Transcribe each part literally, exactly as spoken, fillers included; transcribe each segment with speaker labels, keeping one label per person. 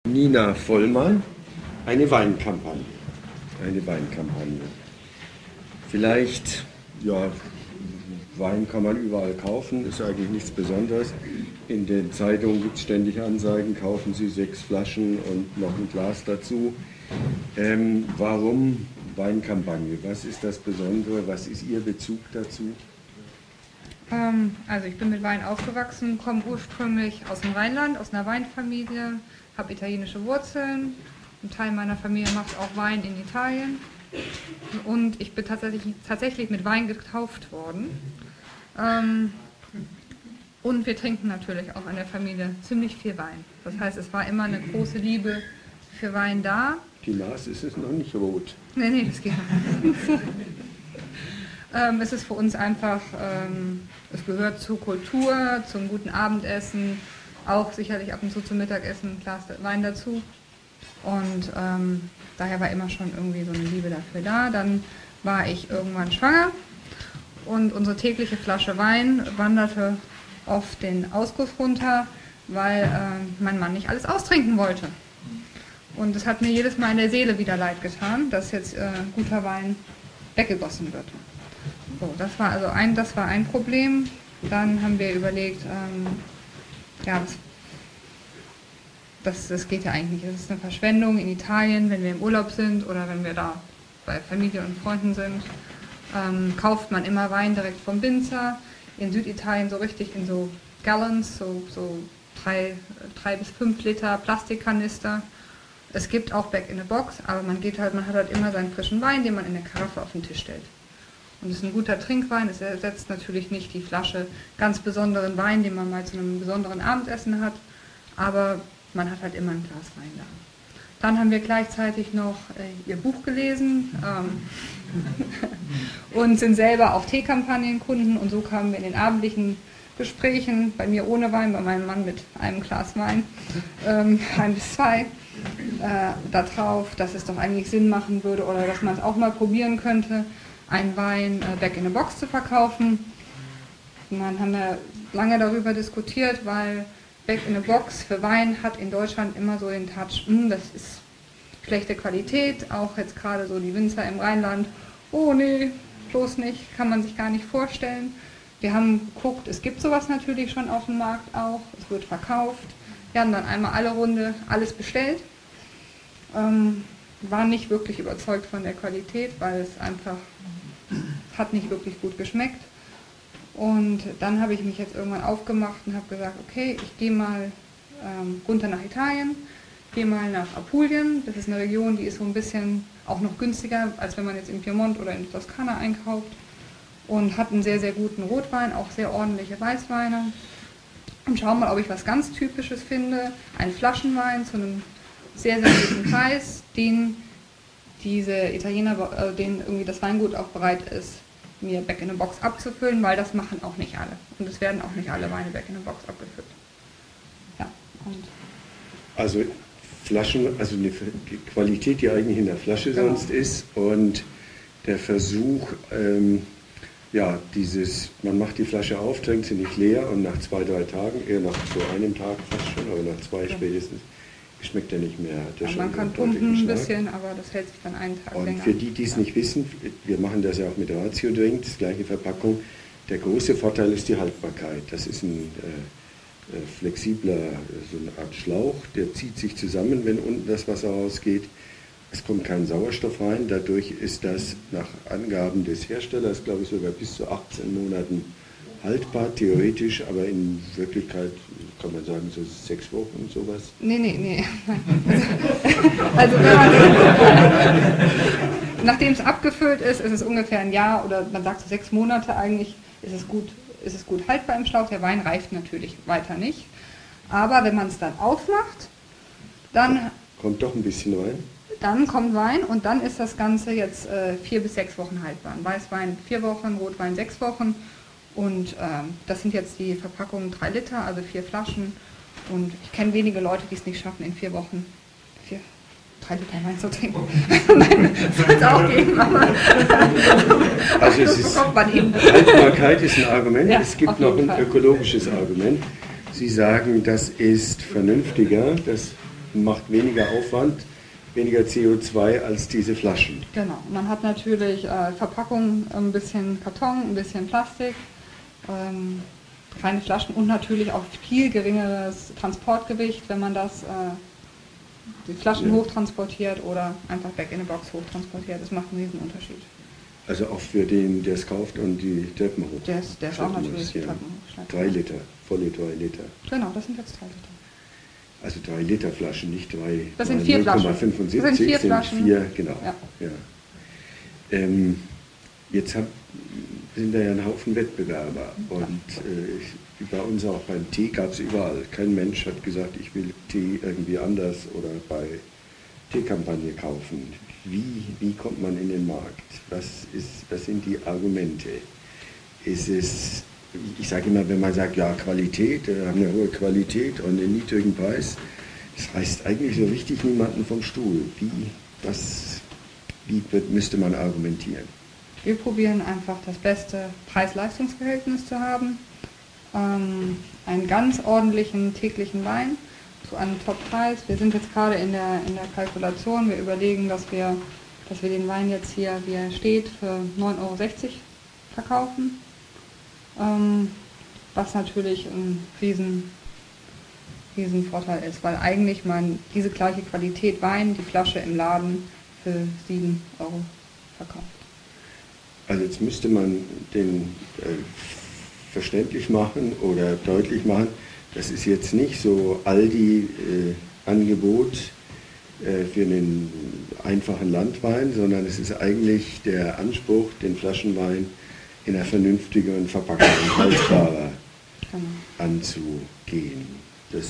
Speaker 1: Nina Vollmann, eine Weinkampagne. Eine Weinkampagne. Vielleicht, ja, Wein kann man überall kaufen, ist eigentlich nichts Besonderes. In den Zeitungen gibt es ständig Anzeigen, kaufen Sie sechs Flaschen und noch ein Glas dazu. Ähm, warum Weinkampagne? Was ist das Besondere? Was ist Ihr Bezug dazu?
Speaker 2: Ähm, also ich bin mit Wein aufgewachsen, komme ursprünglich aus dem Rheinland, aus einer Weinfamilie, habe italienische Wurzeln. Ein Teil meiner Familie macht auch Wein in Italien. Und ich bin tatsächlich, tatsächlich mit Wein getauft worden. Ähm, und wir trinken natürlich auch in der Familie ziemlich viel Wein. Das heißt, es war immer eine große Liebe für Wein da.
Speaker 1: Die Nase ist noch nicht rot.
Speaker 2: Nee, nee, das geht noch nicht. ähm, es ist für uns einfach, ähm, es gehört zur Kultur, zum guten Abendessen, auch sicherlich ab und zu zum Mittagessen ein Glas Wein dazu. Und ähm, daher war immer schon irgendwie so eine Liebe dafür da. Dann war ich irgendwann schwanger und unsere tägliche Flasche Wein wanderte auf den Ausguss runter, weil äh, mein Mann nicht alles austrinken wollte. Und es hat mir jedes Mal in der Seele wieder leid getan, dass jetzt äh, guter Wein weggegossen wird. So, das war also ein, das war ein Problem. Dann haben wir überlegt, ähm, ja, das, das, das geht ja eigentlich nicht. Das ist eine Verschwendung in Italien, wenn wir im Urlaub sind oder wenn wir da bei Familie und Freunden sind. Ähm, kauft man immer Wein direkt vom Winzer. In Süditalien so richtig in so Gallons, so, so drei, drei bis fünf Liter Plastikkanister. Es gibt auch Back in the Box, aber man geht halt, man hat halt immer seinen frischen Wein, den man in der Karaffe auf den Tisch stellt. Und es ist ein guter Trinkwein, es ersetzt natürlich nicht die Flasche ganz besonderen Wein, den man mal zu einem besonderen Abendessen hat, aber man hat halt immer ein Glas Wein da. Dann haben wir gleichzeitig noch äh, ihr Buch gelesen ähm, und sind selber auch Teekampagnenkunden und so kamen wir in den abendlichen Gesprächen, bei mir ohne Wein, bei meinem Mann mit einem Glas Wein, ähm, ein bis zwei, äh, darauf, dass es doch eigentlich Sinn machen würde oder dass man es auch mal probieren könnte, einen Wein äh, Back in a Box zu verkaufen. Und dann haben wir lange darüber diskutiert, weil Back in a Box für Wein hat in Deutschland immer so den Touch, mh, das ist schlechte Qualität, auch jetzt gerade so die Winzer im Rheinland, oh nee, bloß nicht, kann man sich gar nicht vorstellen. Wir haben geguckt, es gibt sowas natürlich schon auf dem Markt auch, es wird verkauft. Wir haben dann einmal alle Runde alles bestellt, ähm, waren nicht wirklich überzeugt von der Qualität, weil es einfach hat nicht wirklich gut geschmeckt. Und dann habe ich mich jetzt irgendwann aufgemacht und habe gesagt, okay, ich gehe mal ähm, runter nach Italien, gehe mal nach Apulien. Das ist eine Region, die ist so ein bisschen auch noch günstiger, als wenn man jetzt in Piemont oder in Toskana einkauft. Und hat einen sehr, sehr guten Rotwein, auch sehr ordentliche Weißweine. Und schauen mal, ob ich was ganz Typisches finde. Ein Flaschenwein zu einem sehr, sehr guten Preis, den diese Italiener, äh, denen irgendwie das Weingut auch bereit ist, mir Back in a Box abzufüllen, weil das machen auch nicht alle. Und es werden auch nicht alle Weine Back in a Box abgefüllt. Ja, und
Speaker 1: also Flaschen, also eine Qualität, die eigentlich in der Flasche genau. sonst ist und der Versuch, ähm, ja, dieses, man macht die Flasche auf, trinkt sie nicht leer und nach zwei, drei Tagen, eher nach so einem Tag fast schon, aber nach zwei ja. spätestens, schmeckt er nicht mehr. Hat er
Speaker 2: ja,
Speaker 1: schon
Speaker 2: man kann pumpen ein bisschen, aber das hält sich dann einen Tag
Speaker 1: und
Speaker 2: länger.
Speaker 1: Und für die, die es ja. nicht wissen, wir machen das ja auch mit Ratio Drink, das gleiche Verpackung. Der große Vorteil ist die Haltbarkeit. Das ist ein äh, äh, flexibler, so eine Art Schlauch, der zieht sich zusammen, wenn unten das Wasser rausgeht. Es kommt kein Sauerstoff rein, dadurch ist das nach Angaben des Herstellers, glaube ich, sogar bis zu achtzehn Monaten haltbar, theoretisch, aber in Wirklichkeit kann man sagen, so sechs Wochen, sowas.
Speaker 2: Nee, nee, nee. Also, wenn man, nachdem es abgefüllt ist, ist es ungefähr ein Jahr oder man sagt so sechs Monate eigentlich, ist es gut, ist es gut haltbar im Schlauch. Der Wein reift natürlich weiter nicht. Aber wenn man es dann aufmacht, dann
Speaker 1: kommt doch ein bisschen rein.
Speaker 2: Dann kommt Wein und dann ist das Ganze jetzt äh, vier bis sechs Wochen haltbar. Ein Weißwein vier Wochen, Rotwein sechs Wochen. Und ähm, das sind jetzt die Verpackungen drei Liter, also vier Flaschen. Und ich kenne wenige Leute, die es nicht schaffen, in vier Wochen vier, drei Liter Wein zu trinken. Nein, das soll es auch geben, aber
Speaker 1: also es ist,
Speaker 2: kommt man eben.
Speaker 1: Haltbarkeit ist ein Argument.
Speaker 2: Ja,
Speaker 1: es gibt noch ein
Speaker 2: Fall.
Speaker 1: ökologisches Argument. Sie sagen, das ist vernünftiger, das macht weniger Aufwand, weniger C O zwei als diese Flaschen.
Speaker 2: Genau, man hat natürlich äh, Verpackung, ein bisschen Karton, ein bisschen Plastik, ähm, kleine Flaschen und natürlich auch viel geringeres Transportgewicht, wenn man das, äh, die Flaschen ja. hochtransportiert oder einfach back in a box hochtransportiert. Das macht einen riesen Unterschied.
Speaker 1: Also auch für den, der es kauft und die Treppen hoch.
Speaker 2: Der ist, der ist auch natürlich die Treppen hoch.
Speaker 1: Drei Liter, volle drei Liter.
Speaker 2: Genau, das sind jetzt drei Liter.
Speaker 1: Also drei Liter Flaschen, nicht drei.
Speaker 2: Das sind vier Flaschen.
Speaker 1: null Komma fünfundsiebzig
Speaker 2: Das sind vier
Speaker 1: sind
Speaker 2: Flaschen.
Speaker 1: Vier, genau.
Speaker 2: Ja.
Speaker 1: Ja. Ähm, jetzt hab, sind da ja ein Haufen Wettbewerber und äh, ich, bei uns auch beim Tee gab es überall. Kein Mensch hat gesagt, ich will Tee irgendwie anders oder bei Teekampagne kaufen. Wie, wie kommt man in den Markt? Was, ist, was sind die Argumente? Ist es, ich sage immer, wenn man sagt, ja, Qualität, wir haben eine hohe Qualität und einen niedrigen Preis, das reißt eigentlich so richtig niemanden vom Stuhl. Wie, was, wie wird, müsste man argumentieren?
Speaker 2: Wir probieren einfach das beste Preis-Leistungs-Verhältnis zu haben, ähm, einen ganz ordentlichen täglichen Wein zu einem Top-Preis. Wir sind jetzt gerade in der, in der Kalkulation, wir überlegen, dass wir, dass wir den Wein jetzt hier, wie er steht, für neun Euro sechzig verkaufen, ähm, was natürlich ein riesen, riesen Vorteil ist, weil eigentlich man diese gleiche Qualität Wein, die Flasche im Laden für sieben Euro verkauft.
Speaker 1: Also jetzt müsste man den äh, verständlich machen oder deutlich machen, das ist jetzt nicht so Aldi-Angebot äh, äh, für einen einfachen Landwein, sondern es ist eigentlich der Anspruch, den Flaschenwein in einer vernünftigen Verpackung und haltbarer genau. anzugehen. Das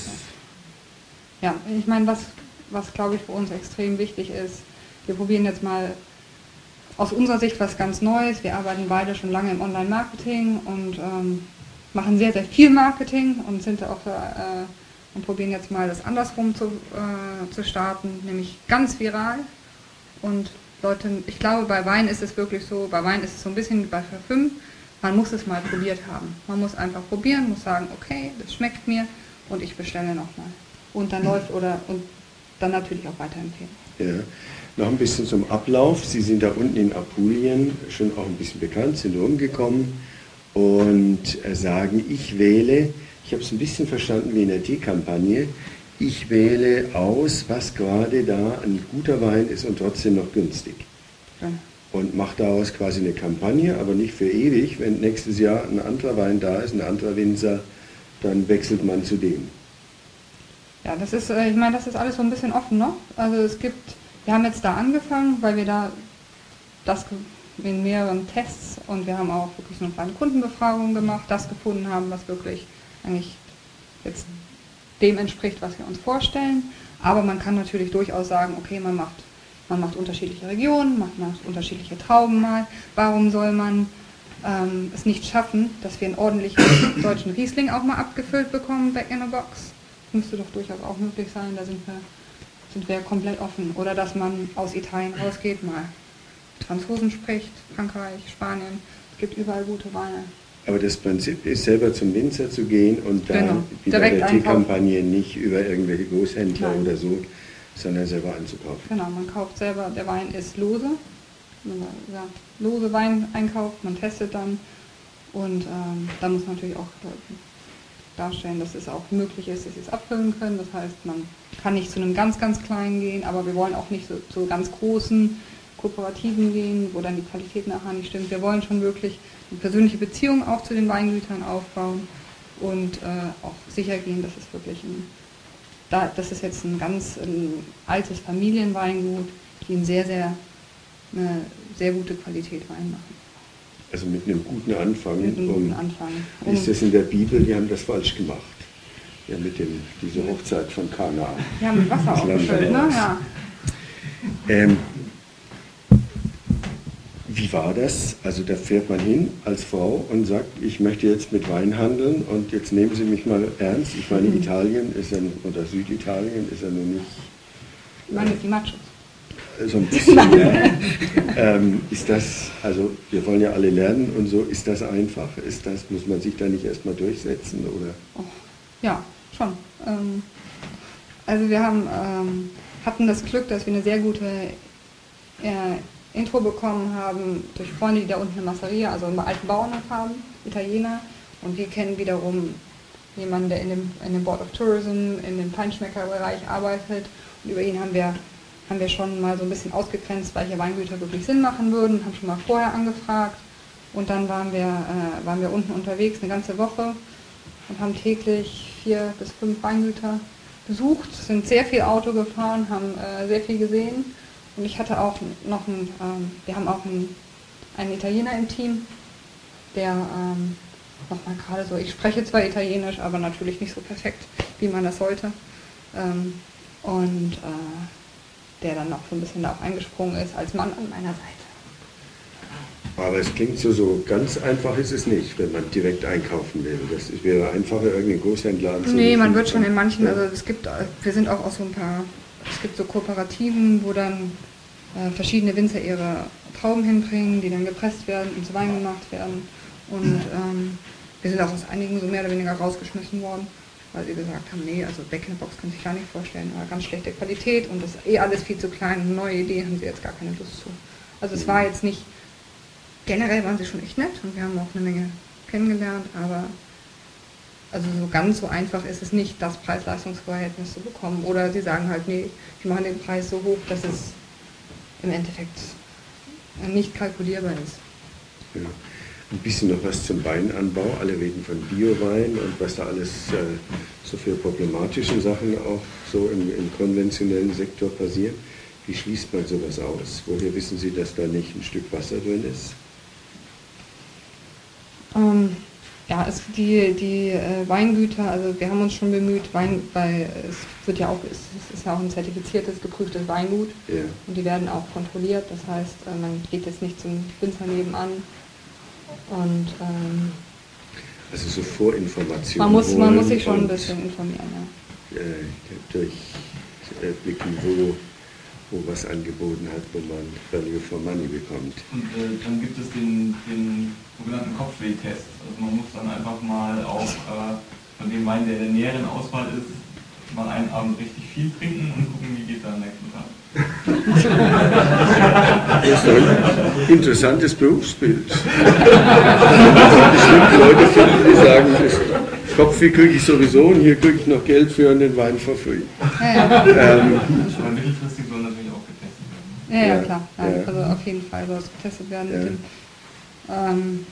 Speaker 2: ja, ich meine, was, was glaube ich für uns extrem wichtig ist, wir probieren jetzt mal aus unserer Sicht was ganz Neues. Wir arbeiten beide schon lange im Online-Marketing und ähm, machen sehr, sehr viel Marketing und sind auch für, äh, und probieren jetzt mal das andersrum zu, äh, zu starten, nämlich ganz viral. Und Leute, ich glaube, bei Wein ist es wirklich so, bei Wein ist es so ein bisschen wie bei Parfüm, man muss es mal probiert haben. Man muss einfach probieren, muss sagen, okay, das schmeckt mir und ich bestelle nochmal. Und dann läuft oder und dann natürlich auch weiterempfehlen.
Speaker 1: Ja. Noch ein bisschen zum Ablauf. Sie sind da unten in Apulien schon auch ein bisschen bekannt, sind rumgekommen und sagen, ich wähle, ich habe es ein bisschen verstanden wie in der Teekampagne, ich wähle aus, was gerade da ein guter Wein ist und trotzdem noch günstig. Ja. Und mache daraus quasi eine Kampagne, aber nicht für ewig. Wenn nächstes Jahr ein anderer Wein da ist, ein anderer Winzer, dann wechselt man zu dem.
Speaker 2: Ja, das ist, ich meine, das ist alles so ein bisschen offen noch. Also es gibt, wir haben jetzt da angefangen, weil wir da das in mehreren Tests und wir haben auch wirklich so eine kleine Kundenbefragung gemacht, das gefunden haben, was wirklich eigentlich jetzt dem entspricht, was wir uns vorstellen. Aber man kann natürlich durchaus sagen, okay, man macht, man macht unterschiedliche Regionen, macht, macht unterschiedliche Trauben mal. Warum soll man ähm, es nicht schaffen, dass wir einen ordentlichen deutschen Riesling auch mal abgefüllt bekommen, back in a box? Müsste doch durchaus auch möglich sein, da sind wir, sind wir komplett offen. Oder dass man aus Italien rausgeht, mal mit Franzosen spricht, Frankreich, Spanien, es gibt überall gute Weine.
Speaker 1: Aber das Prinzip ist, selber zum Winzer zu gehen und da
Speaker 2: genau.
Speaker 1: wie bei der Teekampagne nicht über irgendwelche Großhändler Nein. oder so, sondern selber anzukaufen.
Speaker 2: Genau, man kauft selber, der Wein ist lose, ja, lose Wein einkauft, man testet dann und ähm, da muss man natürlich auch darstellen, dass es auch möglich ist, dass sie es abfüllen können. Das heißt, man kann nicht zu einem ganz, ganz kleinen gehen, aber wir wollen auch nicht so, zu ganz großen Kooperativen gehen, wo dann die Qualität nachher nicht stimmt. Wir wollen schon wirklich eine persönliche Beziehung auch zu den Weingütern aufbauen und äh, auch sicher gehen, dass es wirklich ein, da, das ist jetzt ein ganz ein altes Familienweingut, die eine sehr, sehr, eine sehr gute Qualität Wein machen.
Speaker 1: Also mit einem guten Anfang.
Speaker 2: Mit einem guten Anfang.
Speaker 1: Um, ist das in der Bibel, die haben das falsch gemacht. Ja, mit dem, dieser Hochzeit von Kana.
Speaker 2: Ja, mit Wasser aufgefüllt, ne? Ja.
Speaker 1: Ähm, wie war das? Also da fährt man hin als Frau und sagt, ich möchte jetzt mit Wein handeln und jetzt nehmen Sie mich mal ernst. Ich meine, mhm. Italien ist ja, oder Süditalien ist ja nur nicht...
Speaker 2: Ich meine, die Machos.
Speaker 1: So ein bisschen, ja. ähm, ist das, also wir wollen ja alle lernen und so, ist das einfach? Ist das, muss man sich da nicht erstmal durchsetzen, oder?
Speaker 2: Oh, ja, schon. Ähm, Also wir haben, ähm, hatten das Glück, dass wir eine sehr gute äh, Intro bekommen haben durch Freunde, die da unten eine Masseria, also einen alten Bauernhof haben, Italiener. Und wir kennen wiederum jemanden, der in dem, in dem Board of Tourism, in dem Feinschmeckerbereich arbeitet. Und über ihn haben wir, haben wir schon mal so ein bisschen ausgegrenzt, welche Weingüter wirklich Sinn machen würden, haben schon mal vorher angefragt. Und dann waren wir, äh, waren wir unten unterwegs eine ganze Woche und haben täglich vier bis fünf Weingüter besucht, sind sehr viel Auto gefahren, haben äh, sehr viel gesehen. Und ich hatte auch noch einen, ähm, wir haben auch einen, einen Italiener im Team, der ähm, nochmal gerade so, ich spreche zwar Italienisch, aber natürlich nicht so perfekt, wie man das sollte. Ähm, und äh, der dann noch so ein bisschen da auch eingesprungen ist, als Mann an meiner Seite.
Speaker 1: Aber es klingt so, so ganz einfach ist es nicht, wenn man direkt einkaufen will. Das wäre einfacher, irgendeinen Großhändler anzurufen.
Speaker 2: Nee, man wird schon in manchen,
Speaker 1: ja.
Speaker 2: also es gibt, wir sind auch aus so ein paar, es gibt so Kooperativen, wo dann äh, verschiedene Winzer ihre Trauben hinbringen, die dann gepresst werden und zu Wein gemacht werden. Und ähm, wir sind auch aus einigen so mehr oder weniger rausgeschmissen worden, weil sie gesagt haben, nee, also Back in the Box kann sich gar nicht vorstellen, aber ganz schlechte Qualität und das ist eh alles viel zu klein, neue Idee haben sie jetzt gar keine Lust zu. Also es war jetzt nicht, generell waren sie schon echt nett und wir haben auch eine Menge kennengelernt, aber also so ganz so einfach ist es nicht, das Preis-Leistungs-Verhältnis zu bekommen. Oder sie sagen halt, nee, wir machen den Preis so hoch, dass es im Endeffekt nicht kalkulierbar ist.
Speaker 1: Ja. Ein bisschen noch was zum Weinanbau. Alle reden von Biowein und was da alles äh, so für problematische Sachen auch so im, im konventionellen Sektor passieren. Wie schließt man sowas aus? Woher wissen Sie, dass da nicht ein Stück Wasser drin ist?
Speaker 2: Ähm, ja, es, die, die äh, Weingüter, also wir haben uns schon bemüht, Wein, weil es wird ja auch, es, es ist ja auch ein zertifiziertes, geprüftes Weingut
Speaker 1: Ja.
Speaker 2: und die werden auch kontrolliert. Das heißt, äh, man geht jetzt nicht zum Winzer nebenan und ähm,
Speaker 1: Also so Vorinformationen.
Speaker 2: man muss, man muss sich schon ein
Speaker 1: und,
Speaker 2: bisschen informieren. Ja.
Speaker 1: Äh, durch äh, Blicken, wo, wo was angeboten hat, wo man Value for Money bekommt.
Speaker 3: Und äh, dann gibt es den, den sogenannten Kopfweh-Test. Also man muss dann einfach mal auch äh, von dem Wein, der in der näheren Auswahl ist, mal einen Abend richtig viel trinken und gucken, wie geht er am nächsten Tag.
Speaker 1: Das ist ein interessantes Berufsbild. Bestimmt Leute finden, die sagen, das Kopfweh kriege ich sowieso und hier kriege ich noch Geld für den Wein for free.
Speaker 2: Ja, ja.
Speaker 1: Ähm,
Speaker 3: Aber mittelfristig soll natürlich auch getestet werden.
Speaker 2: Ja, ja,
Speaker 1: Ja,
Speaker 2: klar. Ja,
Speaker 1: ja.
Speaker 2: Also auf jeden Fall soll es getestet werden
Speaker 1: Ja.
Speaker 2: mit dem. Ähm,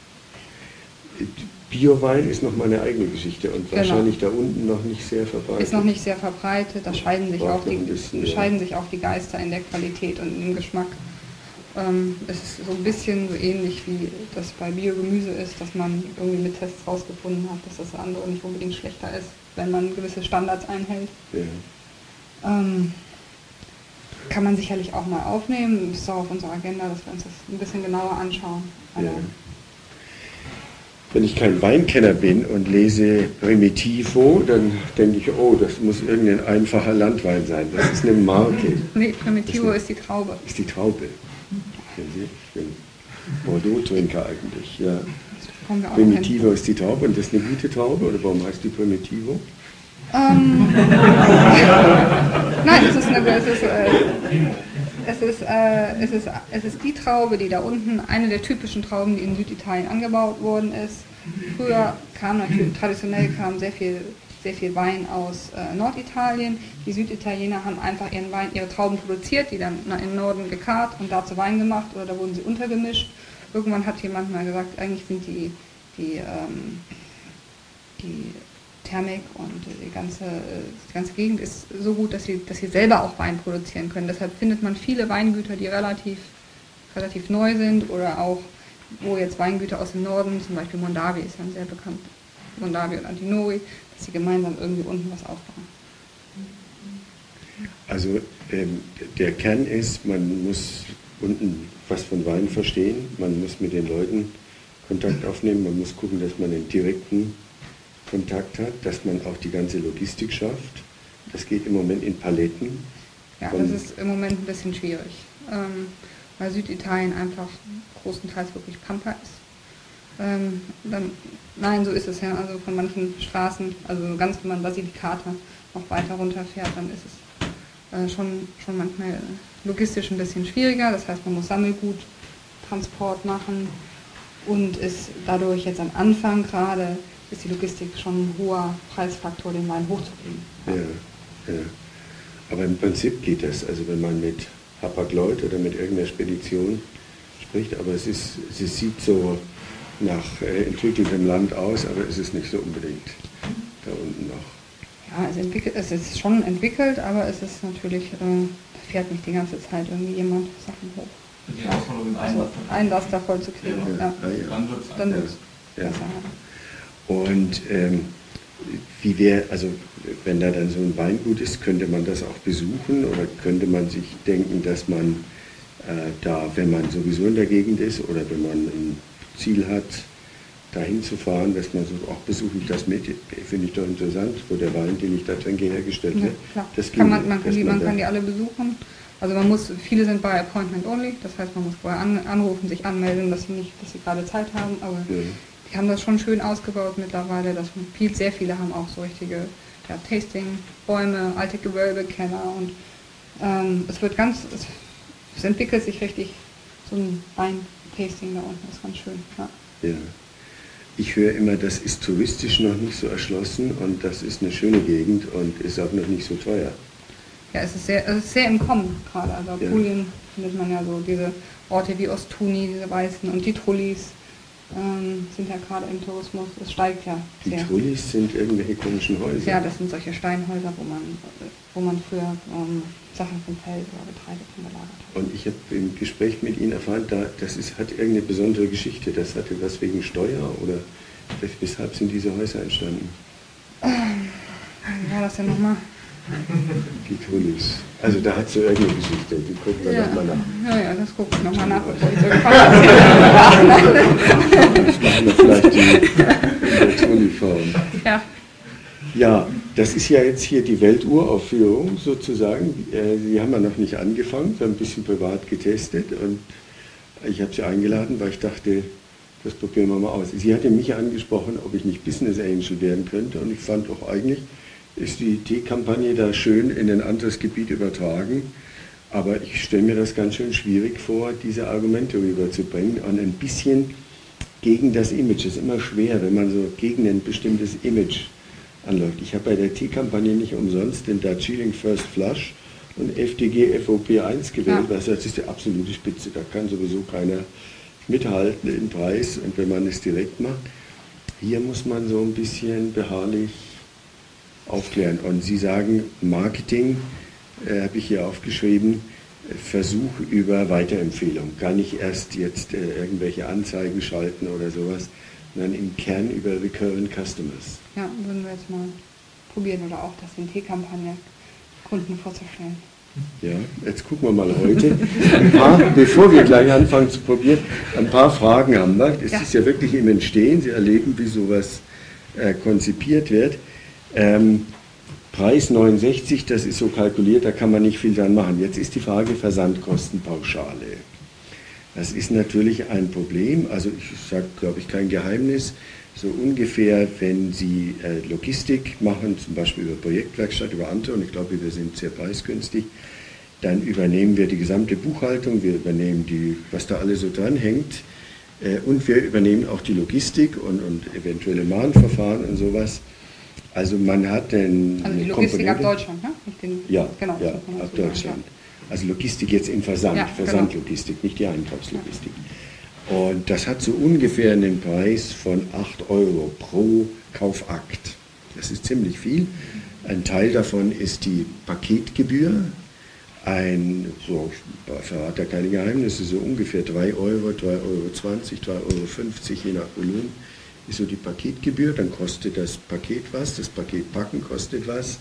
Speaker 1: Biowein ist noch mal eine eigene Geschichte und
Speaker 2: Genau.
Speaker 1: wahrscheinlich da unten noch nicht sehr verbreitet.
Speaker 2: ist noch nicht sehr verbreitet, da scheiden sich,
Speaker 1: Braucht
Speaker 2: auch
Speaker 1: noch
Speaker 2: die,
Speaker 1: ein bisschen, ja.
Speaker 2: scheiden sich auch die Geister in der Qualität und im Geschmack. Ähm, es ist so ein bisschen so ähnlich wie das bei Biogemüse ist, dass man irgendwie mit Tests rausgefunden hat, dass das andere nicht unbedingt schlechter ist, wenn man gewisse Standards einhält.
Speaker 1: Ja.
Speaker 2: Ähm, kann man sicherlich auch mal aufnehmen, ist auch auf unserer Agenda, dass wir uns das ein bisschen genauer anschauen. Aber
Speaker 1: Ja. Wenn ich kein Weinkenner bin und lese Primitivo, dann denke ich, oh, das muss irgendein einfacher Landwein sein. Das ist eine Marke.
Speaker 2: nee, Primitivo ist die Traube.
Speaker 1: Ist die Traube. Sehen Sie, ich bin Bordeaux-Trinker eigentlich. Ja.
Speaker 2: Das kommen wir auch hin.
Speaker 1: Primitivo ist die Traube und das ist eine gute Traube, oder warum heißt die Primitivo?
Speaker 2: Ähm, Nein, es ist, eine, es, ist, äh, es, ist, äh, es, ist, es ist die Traube, die da unten, eine der typischen Trauben, die in Süditalien angebaut worden ist. Früher kam natürlich, traditionell kam sehr viel, sehr viel Wein aus äh, Norditalien. Die Süditaliener haben einfach ihren Wein, ihre Trauben produziert, die dann in den Norden gekarrt und dazu Wein gemacht oder da wurden sie untergemischt. Irgendwann hat jemand mal gesagt, eigentlich sind die, die, ähm, die Thermik und die ganze, die ganze Gegend ist so gut, dass sie, dass sie selber auch Wein produzieren können. Deshalb findet man viele Weingüter, die relativ, relativ neu sind oder auch, wo jetzt Weingüter aus dem Norden, zum Beispiel Mondavi ist ja sehr bekannt, Mondavi und Antinori, dass sie gemeinsam irgendwie unten was aufbauen.
Speaker 1: Also ähm, der Kern ist, man muss unten was von Wein verstehen, man muss mit den Leuten Kontakt aufnehmen, man muss gucken, dass man einen direkten Kontakt hat, dass man auch die ganze Logistik schafft. Das geht im Moment in Paletten.
Speaker 2: Ja, das ist im Moment ein bisschen schwierig, ähm, weil Süditalien einfach großenteils wirklich Pampa ist. Ähm, dann, nein, so ist es ja, also von manchen Straßen, also ganz normal Basilicata, noch weiter runterfährt, dann ist es äh, schon, schon manchmal logistisch ein bisschen schwieriger. Das heißt, man muss Sammelguttransport machen und ist dadurch jetzt am Anfang gerade, ist die Logistik schon ein hoher Preisfaktor, den Wein hochzukriegen.
Speaker 1: Ja, ja. Aber im Prinzip geht das, also wenn man mit Hapag-Lloyd oder mit irgendeiner Spedition spricht, aber es, ist, es sieht so nach äh, entwickeltem Land aus, aber es ist nicht so unbedingt da unten noch.
Speaker 2: Ja, es, entwickelt, es ist schon entwickelt, aber es ist natürlich, äh, da fährt nicht die ganze Zeit irgendwie jemand Sachen hoch.
Speaker 3: Die
Speaker 2: Ja.
Speaker 3: Herausforderung ist
Speaker 2: Also ein Laster voll zu kriegen.
Speaker 1: Ja,
Speaker 2: Ja.
Speaker 1: ja, ja.
Speaker 3: Dann wird es
Speaker 2: Dann
Speaker 1: Ja,
Speaker 2: wird's
Speaker 1: ja.
Speaker 2: besser.
Speaker 1: Und ähm, wie wäre, also wenn da dann so ein Weingut ist, könnte man das auch besuchen oder könnte man sich denken, dass man äh, da, wenn man sowieso in der Gegend ist oder wenn man ein Ziel hat, dahin zu fahren, dass man so, auch besuche ich das mit, finde ich doch interessant, wo der Wein, den ich da trinke, hergestellt
Speaker 2: Ja,
Speaker 1: wird.
Speaker 2: klar.
Speaker 1: Das
Speaker 2: Kann
Speaker 1: ginge,
Speaker 2: man, man, kann
Speaker 1: dass
Speaker 2: die, man
Speaker 1: da-
Speaker 2: kann die alle besuchen. Also man muss, viele sind bei Appointment only, das heißt man muss vorher an, anrufen, sich anmelden, dass sie nicht, dass sie gerade Zeit haben, aber
Speaker 1: Ja.
Speaker 2: die haben das schon schön ausgebaut mittlerweile, dass man viel, sehr viele haben auch so richtige ja, Tasting-Bäume, alte Gewölbekeller und ähm, es wird ganz, es, es entwickelt sich richtig so ein Wein-Tasting da unten, das ist ganz schön. Ja.
Speaker 1: Ja. Ich höre immer, das ist touristisch noch nicht so erschlossen und das ist eine schöne Gegend und ist auch noch nicht so teuer.
Speaker 2: Ja, es ist sehr, es ist sehr im Kommen gerade. Also
Speaker 1: Ja.
Speaker 2: Apulien findet man ja so, diese Orte wie Ostuni, diese weißen und die Trullis ähm, sind ja gerade im Tourismus, es steigt ja
Speaker 1: Die
Speaker 2: sehr.
Speaker 1: Trullis sind irgendwelche komischen Häuser.
Speaker 2: Ja, das sind solche Steinhäuser, wo man, wo man früher ähm, Sachen vom Feld oder Getreide von gelagert hat.
Speaker 1: Und ich habe im Gespräch mit Ihnen erfahren, da, das ist, hat irgendeine besondere Geschichte. Das hatte was wegen Steuer oder weshalb sind diese Häuser entstanden?
Speaker 2: Wie war das denn nochmal?
Speaker 1: Die Trullis. Also da hat es so irgendeine Geschichte. Die gucken wir
Speaker 2: Ja.
Speaker 1: nochmal nach.
Speaker 2: Ja, ja, das gucke ich nochmal nach, bevor ich so gefragt
Speaker 1: Ich mache noch vielleicht die, die Trulli-Form.
Speaker 2: Ja,
Speaker 1: Ja, das ist ja jetzt hier die Welturaufführung sozusagen. Äh, Sie haben ja noch nicht angefangen, wir haben ein bisschen privat getestet und ich habe Sie eingeladen, weil ich dachte, das probieren wir mal aus. Sie hatte mich angesprochen, ob ich nicht Business Angel werden könnte und ich fand auch eigentlich, ist die Teekampagne da schön in ein anderes Gebiet übertragen, aber ich stelle mir das ganz schön schwierig vor, diese Argumente rüberzubringen und ein bisschen gegen das Image. Es ist immer schwer, wenn man so gegen ein bestimmtes Image anläuft. Ich habe bei der Teekampagne nicht umsonst den Darjeeling First Flush und F D G F O P eins gewählt,
Speaker 2: Ja.
Speaker 1: weil das ist die absolute Spitze. Da kann sowieso keiner mithalten im Preis und wenn man es direkt macht. Hier muss man so ein bisschen beharrlich aufklären. Und Sie sagen, Marketing, äh, habe ich hier aufgeschrieben, äh, Versuch über Weiterempfehlung. Gar nicht erst jetzt äh, irgendwelche Anzeigen schalten oder sowas, sondern im Kern über Recurrent Customers.
Speaker 2: ja, würden wir jetzt mal probieren oder auch das in Teekampagne Kunden vorzustellen.
Speaker 1: Ja, jetzt gucken wir mal heute. Ein paar, bevor wir gleich anfangen zu probieren, ein paar Fragen haben wir. Es
Speaker 2: Ja.
Speaker 1: ist ja wirklich im Entstehen. Sie erleben, wie sowas äh, konzipiert wird. Ähm, Preis neunundsechzig, das ist so kalkuliert, da kann man nicht viel dran machen. Jetzt ist die Frage Versandkostenpauschale. Das ist natürlich ein Problem. Also ich sage, glaube ich, kein Geheimnis. So ungefähr, wenn Sie äh, Logistik machen, zum Beispiel über Projektwerkstatt, über andere, und ich glaube, wir sind sehr preisgünstig, dann übernehmen wir die gesamte Buchhaltung, wir übernehmen, die, was da alles so dranhängt, äh, und wir übernehmen auch die Logistik und, und eventuelle Mahnverfahren und sowas. Also man hat den,
Speaker 2: Also die
Speaker 1: eine
Speaker 2: Logistik ab
Speaker 1: Komponente-
Speaker 2: Deutschland, ne? Nicht den,
Speaker 1: Ja,
Speaker 2: genau,
Speaker 1: ja,
Speaker 2: so kann man
Speaker 1: ab
Speaker 2: das so sagen,
Speaker 1: Deutschland. Also Logistik jetzt im Versand,
Speaker 2: Ja, genau.
Speaker 1: Versandlogistik, nicht die Einkaufslogistik. Und das hat so ungefähr einen Preis von acht Euro pro Kaufakt. Das ist ziemlich viel. Ein Teil davon ist die Paketgebühr. Ein, so, ich verrate ja keine Geheimnisse, so ungefähr drei Euro, drei Euro zwanzig, drei Euro fünfzig, je nach Volumen, ist so die Paketgebühr. Dann kostet das Paket was, das Paket packen kostet was.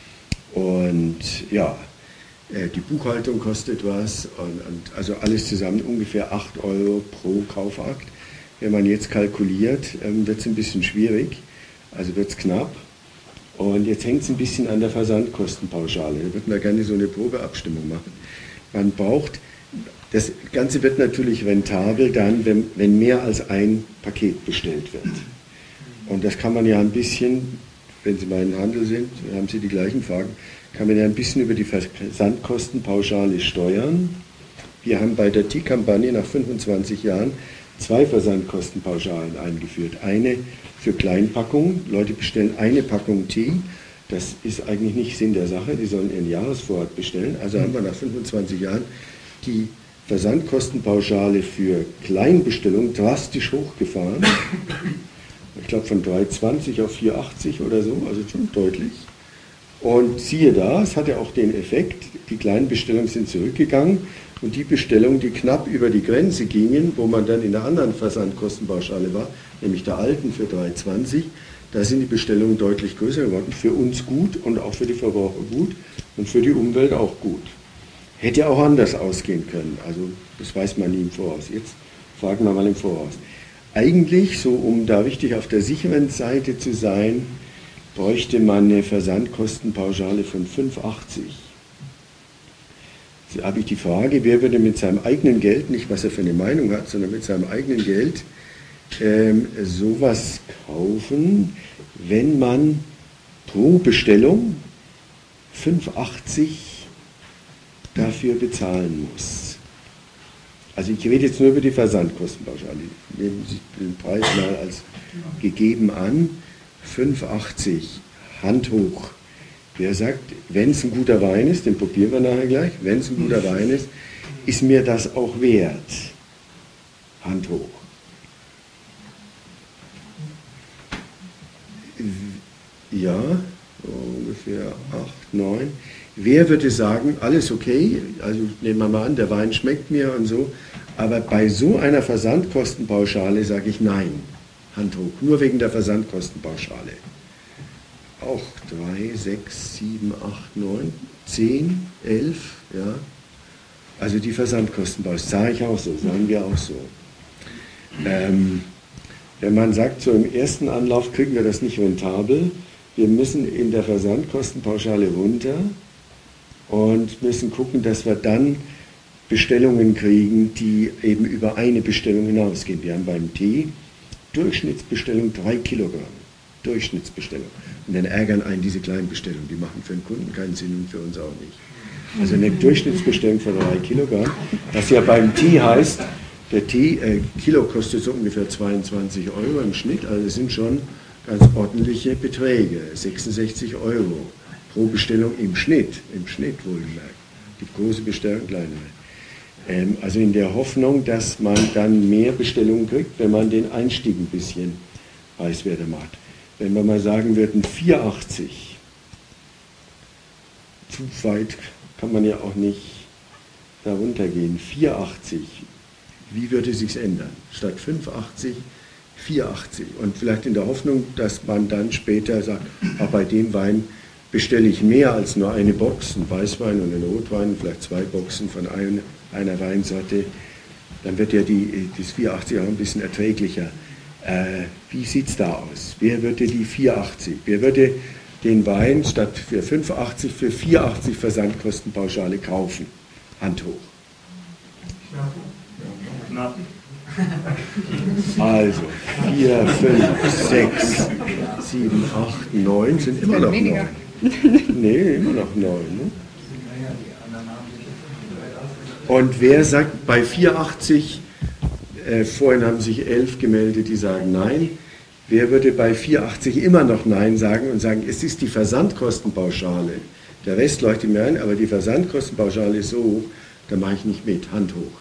Speaker 1: Und ja, die Buchhaltung kostet was, und, und also alles zusammen ungefähr acht Euro pro Kaufakt. Wenn man jetzt kalkuliert, ähm, wird es ein bisschen schwierig, also wird es knapp. Und jetzt hängt es ein bisschen an der Versandkostenpauschale. Da würden wir gerne so eine Probeabstimmung machen. Man braucht, das Ganze wird natürlich rentabel dann, wenn, wenn mehr als ein Paket bestellt wird. Und das kann man ja ein bisschen wenn Sie mal im Handel sind, haben Sie die gleichen Fragen, kann man ja ein bisschen über die Versandkostenpauschale steuern. Wir haben bei der Tee-Kampagne nach fünfundzwanzig Jahren zwei Versandkostenpauschalen eingeführt. Eine für Kleinpackungen, Leute bestellen eine Packung Tee, das ist eigentlich nicht Sinn der Sache, die sollen ihren Jahresvorrat bestellen. Also haben wir nach fünfundzwanzig Jahren die Versandkostenpauschale für Kleinbestellungen drastisch hochgefahren. Ich glaube von drei zwanzig auf vier achtzig oder so, also schon deutlich. Und siehe da, es hatte auch den Effekt, die kleinen Bestellungen sind zurückgegangen und die Bestellungen, die knapp über die Grenze gingen, wo man dann in der anderen Versandkostenpauschale war, nämlich der alten für drei zwanzig, da sind die Bestellungen deutlich größer geworden. Für uns gut und auch für die Verbraucher gut und für die Umwelt auch gut. Hätte auch anders ausgehen können, also das weiß man nie im Voraus. Jetzt fragen wir mal im Voraus. Eigentlich, so um da richtig auf der sicheren Seite zu sein, bräuchte man eine Versandkostenpauschale von fünf achtzig. Jetzt habe ich die Frage, wer würde mit seinem eigenen Geld, nicht was er für eine Meinung hat, sondern mit seinem eigenen Geld ähm, sowas kaufen, wenn man pro Bestellung fünf achtzig dafür bezahlen muss. Also ich rede jetzt nur über die Versandkostenpauschale. Nehmen Sie den Preis mal als gegeben an. fünf achtzig, Hand hoch. Wer sagt, wenn es ein guter Wein ist, den probieren wir nachher gleich, wenn es ein guter Wein ist, ist mir das auch wert? Hand hoch. Ja, ungefähr acht, neun. Wer würde sagen, alles okay, also nehmen wir mal an, der Wein schmeckt mir und so, aber bei so einer Versandkostenpauschale sage ich nein, Hand hoch, nur wegen der Versandkostenpauschale. Auch drei, sechs, sieben, acht, neun, zehn, elf, ja. Also die Versandkostenpauschale, sage ich auch so, sagen wir auch so. Ähm, wenn man sagt, so im ersten Anlauf kriegen wir das nicht rentabel, wir müssen in der Versandkostenpauschale runter und müssen gucken, dass wir dann Bestellungen kriegen, die eben über eine Bestellung hinausgehen. Wir haben beim Tee Durchschnittsbestellung drei Kilogramm. Durchschnittsbestellung. Und dann ärgern einen diese kleinen Bestellungen. Die machen für den Kunden keinen Sinn und für uns auch nicht. Also eine Durchschnittsbestellung von drei Kilogramm, was ja beim Tee heißt, der Tee, äh, Kilo kostet so ungefähr zweiundzwanzig Euro im Schnitt, also das sind schon ganz ordentliche Beträge, sechsundsechzig Euro pro Bestellung im Schnitt, im Schnitt wohlgemerkt. Die große Bestellung, kleinere. Ähm, also in der Hoffnung, dass man dann mehr Bestellungen kriegt, wenn man den Einstieg ein bisschen preiswerter macht. Wenn wir mal sagen würden, vier achtzig, zu weit kann man ja auch nicht da runtergehen, vier achtzig, wie würde sich's ändern? Statt fünf achtzig, vier achtzig. Und vielleicht in der Hoffnung, dass man dann später sagt, ah, bei dem Wein bestelle ich mehr als nur eine Box, einen Weißwein und einen Rotwein, vielleicht zwei Boxen von ein, einer Weinsorte, dann wird ja die, das vier achtzig auch ein bisschen erträglicher. Äh, wie sieht es da aus? Wer würde die vier achtzig, wer würde den Wein statt für fünf achtzig für vier achtzig Versandkostenpauschale kaufen? Hand hoch. Also vier, fünf, sechs, sieben, acht, neun sind immer noch neun. Nee, immer noch neun. Ne? Und wer sagt bei vier achtzig, äh, vorhin haben sich elf gemeldet, die sagen nein, wer würde bei vier achtzig immer noch nein sagen und sagen, es ist die Versandkostenpauschale. Der Rest leuchtet mir ein, aber die Versandkostenpauschale ist so hoch, da mache ich nicht mit. Hand hoch.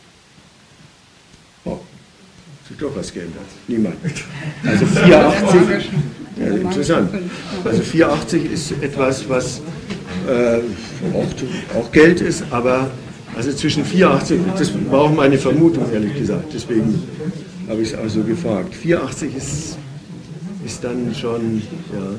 Speaker 1: Oh, hat sich doch was geändert. Niemand. Also vier achtzig, ja, interessant. Also vier achtzig ist etwas, was äh, auch, auch Geld ist, aber also zwischen vier achtzig, das war auch meine Vermutung, ehrlich gesagt, deswegen habe ich es auch so gefragt. vier achtzig ist, ist dann schon, ja,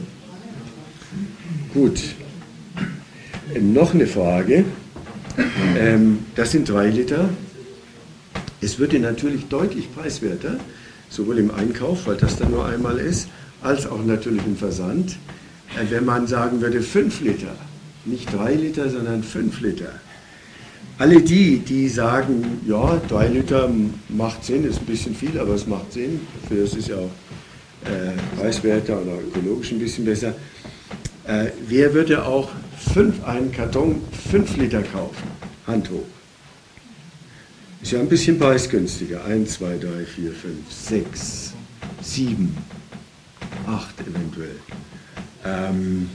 Speaker 1: gut. Noch eine Frage, ähm, das sind drei Liter. Es würde natürlich deutlich preiswerter, sowohl im Einkauf, weil das dann nur einmal ist, als auch natürlich im Versand, äh, wenn man sagen würde fünf Liter, nicht drei Liter, sondern fünf Liter. Alle die, die sagen, ja, drei Liter macht Sinn, ist ein bisschen viel, aber es macht Sinn, dafür ist es ja auch äh, preiswerter oder ökologisch ein bisschen besser. Äh, wer würde auch fünf, einen Karton fünf Liter kaufen? Hand hoch. Ist ja ein bisschen preisgünstiger. eins, zwei, drei, vier, fünf, sechs, sieben, acht eventuell. Ähm,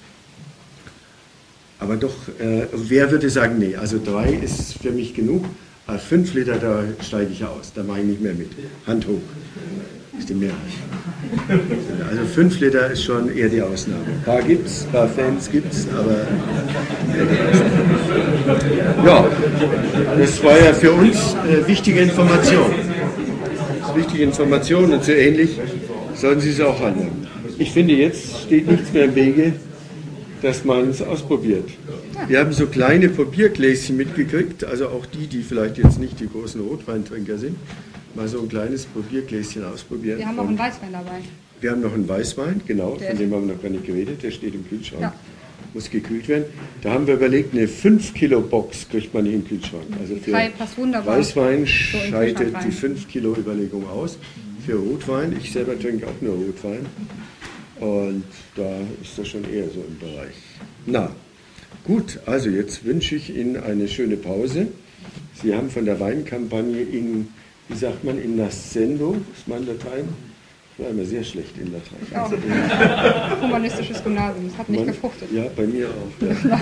Speaker 1: aber doch, äh, wer würde sagen, nee, also drei ist für mich genug, aber fünf Liter, da steige ich aus, da mache ich nicht mehr mit. Hand hoch, ist die Mehrheit. Also fünf Liter ist schon eher die Ausnahme. Ein paar gibt es, ein paar Fans gibt es, aber eher die Ausnahme. Ja, das war ja für uns äh, wichtige Information. Wichtige Information und so ähnlich sollen Sie es auch handeln. Ich finde, jetzt steht nichts mehr im Wege, dass man es ausprobiert. Wir haben so kleine Probiergläschen mitgekriegt, also auch die, die vielleicht jetzt nicht die großen Rotweintrinker sind, mal so ein kleines Probiergläschen ausprobieren.
Speaker 2: Wir haben auch einen Weißwein dabei.
Speaker 1: Wir haben noch einen Weißwein, genau,
Speaker 2: Der
Speaker 1: von dem haben wir noch gar nicht geredet, der steht im Kühlschrank,
Speaker 2: ja.
Speaker 1: Muss gekühlt werden. Da haben wir überlegt, eine fünf Kilo Box kriegt man nicht im Kühlschrank. Also für
Speaker 2: drei passt wunderbar.
Speaker 1: Weißwein
Speaker 2: so
Speaker 1: scheidet die fünf Kilo Überlegung aus. Für Rotwein, ich selber trinke auch nur Rotwein. Und da ist das schon eher so im Bereich. Na, gut, also jetzt wünsche ich Ihnen eine schöne Pause. Sie haben von der Weinkampagne in, wie sagt man, in Nascendo, ist mein Latein? Ich war immer sehr schlecht in Latein.
Speaker 2: Ich auch.
Speaker 1: Also in,
Speaker 2: Humanistisches Gymnasium, das hat nicht
Speaker 1: man,
Speaker 2: gefruchtet.
Speaker 1: Ja, bei mir auch. Ja.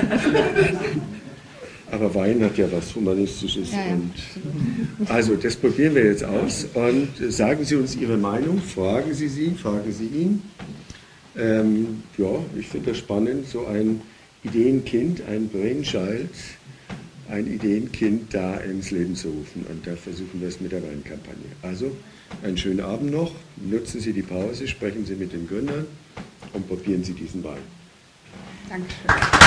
Speaker 1: Aber Wein hat ja was Humanistisches.
Speaker 2: Ja, ja.
Speaker 1: Und also, das probieren wir jetzt aus. Und sagen Sie uns Ihre Meinung, fragen Sie sie, fragen Sie ihn. Ähm, ja, ich finde das spannend, so ein Ideenkind, ein Brainchild, ein Ideenkind da ins Leben zu rufen. Und da versuchen wir es mit der Weinkampagne. Also, einen schönen Abend noch, nutzen Sie die Pause, sprechen Sie mit den Gründern und probieren Sie diesen Wein.
Speaker 2: Dankeschön.